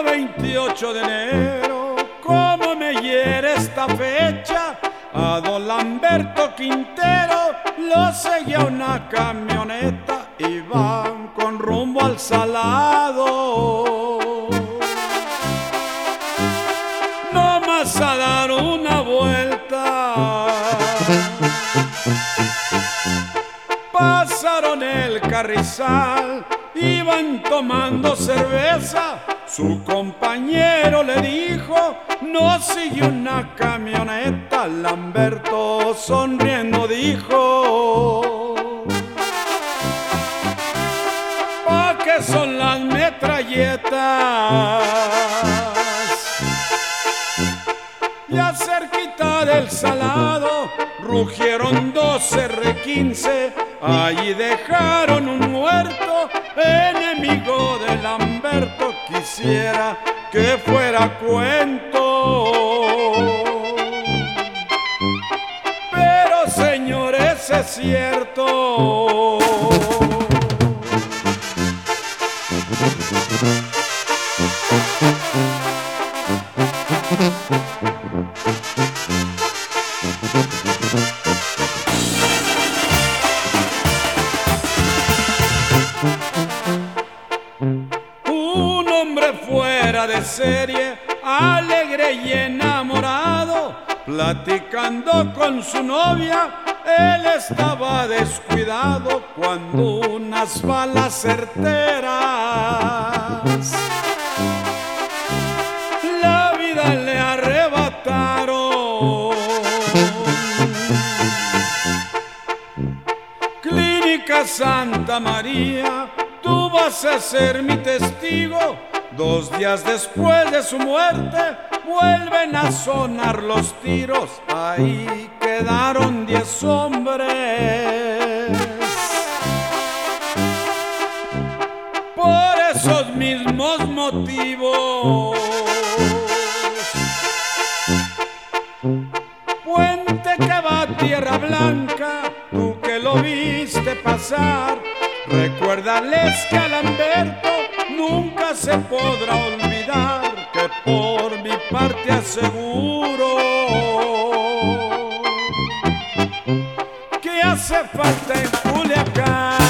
28 de enero, cómo me hiere esta fecha. A don Lamberto Quintero lo seguía una camioneta y van con rumbo al Salado. No más a dar una vuelta, pasaron el Carrizal, iban tomando cerveza. Su compañero le dijo: no sigue una camioneta. Lamberto sonriendo dijo: ¿pa' qué son las metralletas? Ya cerquita del Salado rugieron dos R15, allí dejaron un muerto, enemigo de Lamberto. Quisiera que fuera cuento, pero señores, es cierto. Un hombre fuera de serie, alegre y enamorado, platicando con su novia, él estaba descuidado cuando unas balas certeras la vida le arrebataron. Clínica Santa María, tú vas a ser mi testigo. 2 días después de su muerte vuelven a sonar los tiros. Ahí quedaron 10 hombres. Por esos mismos motivos, puente que va a Tierra Blanca, tú que lo viste pasar, recuérdales que a Lamberto nunca se podrá olvidar, que por mi parte aseguro que hace falta en Culiacán